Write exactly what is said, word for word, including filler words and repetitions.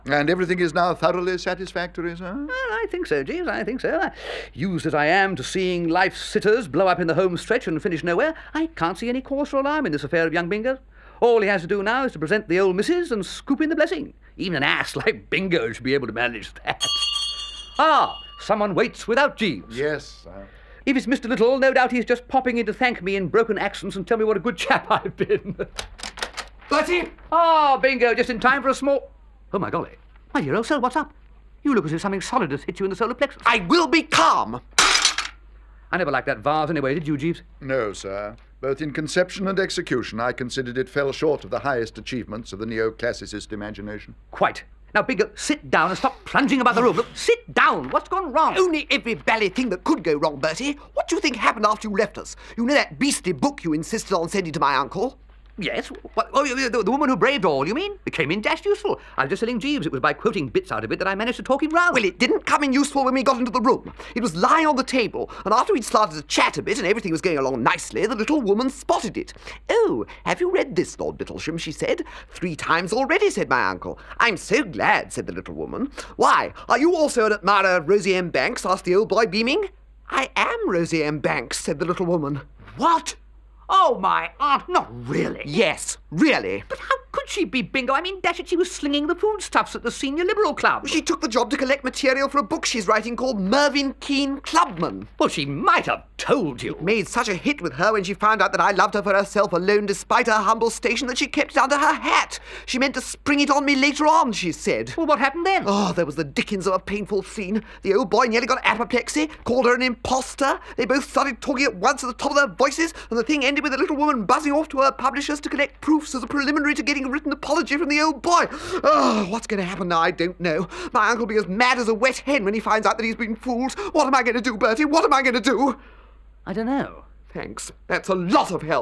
And everything is now thoroughly satisfactory, sir? Well, I think so, Jeeves, I think so. Used as I am to seeing life's sitters blow up in the home stretch and finish nowhere, I can't see any cause for alarm in this affair of young Bingo. All he has to do now is to present the old missus and scoop in the blessing. Even an ass like Bingo should be able to manage that. Ah, someone waits without Jeeves. Yes, sir. If it's Mister Little, no doubt he's just popping in to thank me in broken accents and tell me what a good chap I've been. Bertie! Ah, Bingo, just in time for a small... Oh, my golly. My dear old soul, what's up? You look as if something solid has hit you in the solar plexus. I will be calm. I never liked that vase anyway, did you, Jeeves? No, sir. Both in conception and execution, I considered it fell short of the highest achievements of the neoclassicist imagination. Quite. Now, Bingo, sit down and stop plunging about the room. Look, sit down. What's gone wrong? Only every bally thing that could go wrong, Bertie. What do you think happened after you left us? You know that beastly book you insisted on sending to my uncle? Yes? What, oh, the, the woman who braved all, you mean? It came in dashed useful. I was just telling Jeeves it was by quoting bits out of it that I managed to talk him round. Well, it didn't come in useful when we got into the room. It was lying on the table, and after we'd started to chat a bit and everything was going along nicely, the little woman spotted it. "Oh, have you read this, Lord Bittlesham?" she said. "Three times already," said my uncle. "I'm so glad," said the little woman. "Why, are you also an admirer of Rosie M. Banks?" asked the old boy, beaming. "I am Rosie M. Banks," said the little woman. What? Oh, my aunt, not really. "Yes, really." But how could she be, Bingo? I mean, dash it, she was slinging the foodstuffs at the Senior Liberal Club. She took the job to collect material for a book she's writing called Mervyn Keane Clubman. Well, she might have told you. Made such a hit with her when she found out that I loved her for herself alone despite her humble station that she kept it under her hat. She meant to spring it on me later on, she said. Well, what happened then? Oh, there was the dickens of a painful scene. The old boy nearly got apoplexy, called her an imposter. They both started talking at once at the top of their voices, and the thing ended with the little woman buzzing off to her publishers to collect proofs as a preliminary to getting a written apology from the old boy. Oh, what's going to happen now, I don't know. My uncle will be as mad as a wet hen when he finds out that he's been fooled. What am I going to do, Bertie? What am I going to do? I don't know. Thanks. That's a lot of help.